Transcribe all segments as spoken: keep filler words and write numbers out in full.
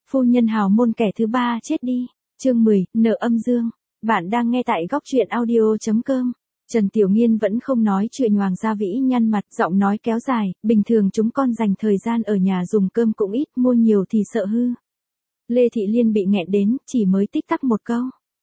Phu nhân hào môn kẻ thứ ba chết đi. Chương mười, nợ âm dương. Bạn đang nghe tại góc truyện audio.com. Trần Tiểu Nghiên vẫn không nói chuyện, Hoàng Gia Vĩ nhăn mặt, giọng nói kéo dài, bình thường chúng con dành thời gian ở nhà dùng cơm cũng ít, mua nhiều thì sợ hư. Lê Thị Liên bị nghẹn đến, chỉ mới tích tắc một câu.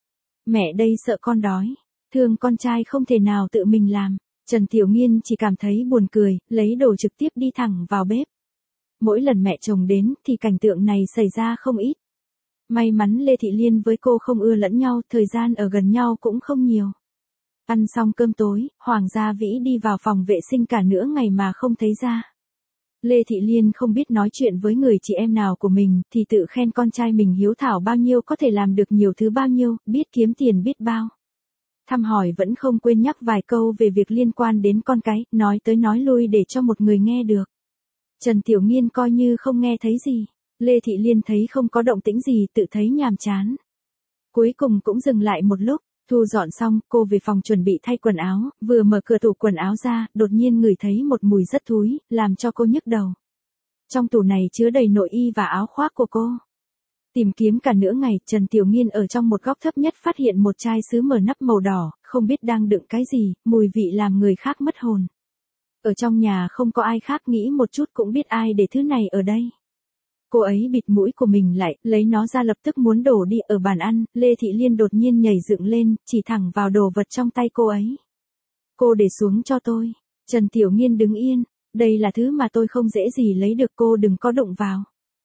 Mẹ đây sợ con đói, thương con trai không thể nào tự mình làm. Trần Tiểu Nghiên chỉ cảm thấy buồn cười, lấy đồ trực tiếp đi thẳng vào bếp. Mỗi lần mẹ chồng đến thì cảnh tượng này xảy ra không ít. May mắn Lê Thị Liên với cô không ưa lẫn nhau, thời gian ở gần nhau cũng không nhiều. Ăn xong cơm tối, Hoàng Gia Vĩ đi vào phòng vệ sinh cả nửa ngày mà không thấy ra. Lê Thị Liên không biết nói chuyện với người chị em nào của mình, thì tự khen con trai mình hiếu thảo bao nhiêu, có thể làm được nhiều thứ bao nhiêu, biết kiếm tiền biết bao. Thăm hỏi vẫn không quên nhắc vài câu về việc liên quan đến con cái, nói tới nói lui để cho một người nghe được. Trần Tiểu Nghiên coi như không nghe thấy gì. Lê Thị Liên thấy không có động tĩnh gì, tự thấy nhàm chán. Cuối cùng cũng dừng lại một lúc, thu dọn xong, cô về phòng chuẩn bị thay quần áo, vừa mở cửa tủ quần áo ra, đột nhiên ngửi thấy một mùi rất thúi, làm cho cô nhức đầu. Trong tủ này chứa đầy nội y và áo khoác của cô. Tìm kiếm cả nửa ngày, Trần Tiểu Nghiên ở trong một góc thấp nhất phát hiện một chai sứ mở nắp màu đỏ, không biết đang đựng cái gì, mùi vị làm người khác mất hồn. Ở trong nhà không có ai khác, nghĩ một chút cũng biết ai để thứ này ở đây. Cô ấy bịt mũi của mình lại, lấy nó ra lập tức muốn đổ đi ở bàn ăn, Lê Thị Liên đột nhiên nhảy dựng lên, chỉ thẳng vào đồ vật trong tay cô ấy. Cô để xuống cho tôi. Trần Tiểu Nghiên đứng yên, đây là thứ mà tôi không dễ gì lấy được, cô đừng có đụng vào.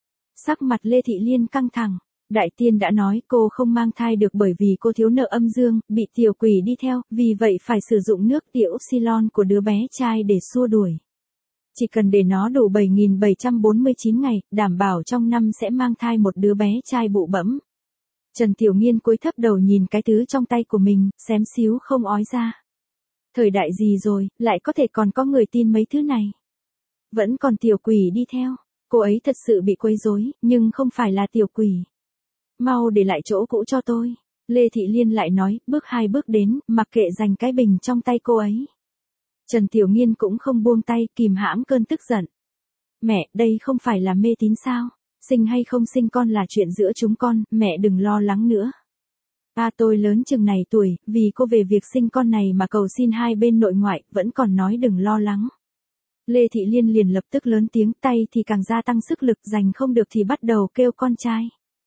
Sắc mặt Lê Thị Liên căng thẳng, Đại Tiên đã nói cô không mang thai được bởi vì cô thiếu nợ âm dương, bị tiểu quỷ đi theo, vì vậy phải sử dụng nước tiểu Xylon của đứa bé trai để xua đuổi. Chỉ cần để nó đủ bảy nghìn bảy trăm bốn mươi chín ngày, đảm bảo trong năm sẽ mang thai một đứa bé trai bụ bẫm. Trần Tiểu Nghiên cúi thấp đầu nhìn cái thứ trong tay của mình, xém xíu không ói ra. Thời đại gì rồi, lại có thể còn có người tin mấy thứ này. Vẫn còn tiểu quỷ đi theo, cô ấy thật sự bị quấy rối, nhưng không phải là tiểu quỷ. Mau để lại chỗ cũ cho tôi. Lê Thị Liên lại nói, bước hai bước đến, mặc kệ giành cái bình trong tay cô ấy. Trần Tiểu Nghiên cũng không buông tay, kìm hãm cơn tức giận. Mẹ, đây không phải là mê tín sao? Sinh hay không sinh con là chuyện giữa chúng con, mẹ đừng lo lắng nữa. À, tôi lớn chừng này tuổi, vì cô về việc sinh con này mà cầu xin hai bên nội ngoại, vẫn còn nói đừng lo lắng. Lê Thị Liên liền lập tức lớn tiếng, tay thì càng gia tăng sức lực, giành không được thì bắt đầu kêu con trai.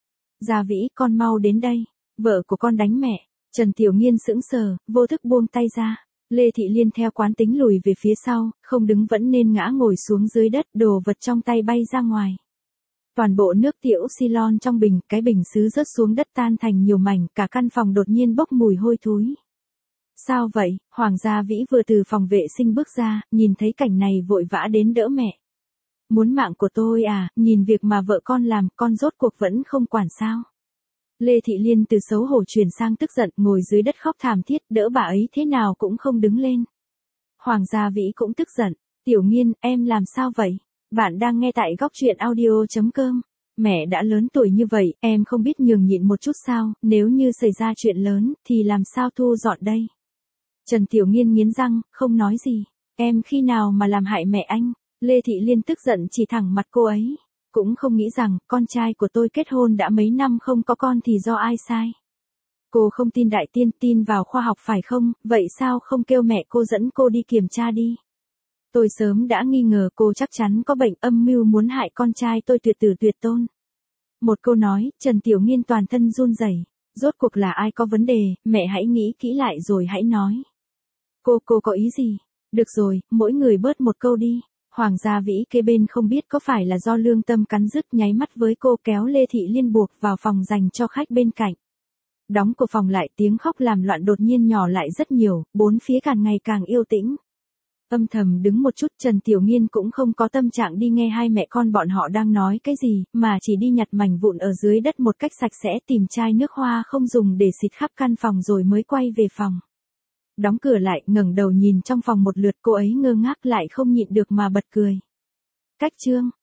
Gia Vĩ, con mau đến đây, vợ của con đánh mẹ. Trần Tiểu Nghiên sững sờ, vô thức buông tay ra. Lê Thị Liên theo quán tính lùi về phía sau, không đứng vẫn nên ngã ngồi xuống dưới đất, đồ vật trong tay bay ra ngoài. Toàn bộ nước tiểu Xylon trong bình, cái bình sứ rớt xuống đất tan thành nhiều mảnh, cả căn phòng đột nhiên bốc mùi hôi thối. Sao vậy? Hoàng Gia Vĩ vừa từ phòng vệ sinh bước ra, nhìn thấy cảnh này vội vã đến đỡ mẹ. Muốn mạng của tôi à, nhìn việc mà vợ con làm, con rốt cuộc vẫn không quản sao? Lê Thị Liên từ xấu hổ chuyển sang tức giận, ngồi dưới đất khóc thảm thiết, đỡ bà ấy thế nào cũng không đứng lên. Hoàng Gia Vĩ cũng tức giận, Tiểu Nghiên, em làm sao vậy? Bạn đang nghe tại góc truyện audio.com. Mẹ đã lớn tuổi như vậy, em không biết nhường nhịn một chút sao, nếu như xảy ra chuyện lớn, thì làm sao thu dọn đây? Trần Tiểu Nghiên nghiến răng, không nói gì. Em khi nào mà làm hại mẹ anh? Lê Thị Liên tức giận chỉ thẳng mặt cô ấy. Cũng không nghĩ rằng, con trai của tôi kết hôn đã mấy năm không có con thì do ai sai. Cô không tin Đại Tiên, tin vào khoa học phải không, vậy sao không kêu mẹ cô dẫn cô đi kiểm tra đi. Tôi sớm đã nghi ngờ cô chắc chắn có bệnh âm mưu muốn hại con trai tôi tuyệt tử tuyệt tôn. Một câu nói, Trần Tiểu Nghiên toàn thân run rẩy. Rốt cuộc là ai có vấn đề, mẹ hãy nghĩ kỹ lại rồi hãy nói. Cô, cô có ý gì? Được rồi, mỗi người bớt một câu đi. Hoàng Gia Vĩ kế bên không biết có phải là do lương tâm cắn rứt, nháy mắt với cô, kéo Lê Thị Liên buộc vào phòng dành cho khách bên cạnh. Đóng cửa phòng lại, tiếng khóc làm loạn đột nhiên nhỏ lại rất nhiều, bốn phía càng ngày càng yên tĩnh. Âm thầm đứng một chút, Trần Tiểu Nghiên cũng không có tâm trạng đi nghe hai mẹ con bọn họ đang nói cái gì, mà chỉ đi nhặt mảnh vụn ở dưới đất một cách sạch sẽ, tìm chai nước hoa không dùng để xịt khắp căn phòng rồi mới quay về phòng. Đóng cửa lại, ngẩng đầu nhìn trong phòng một lượt, cô ấy ngơ ngác lại không nhịn được mà bật cười. Cách chương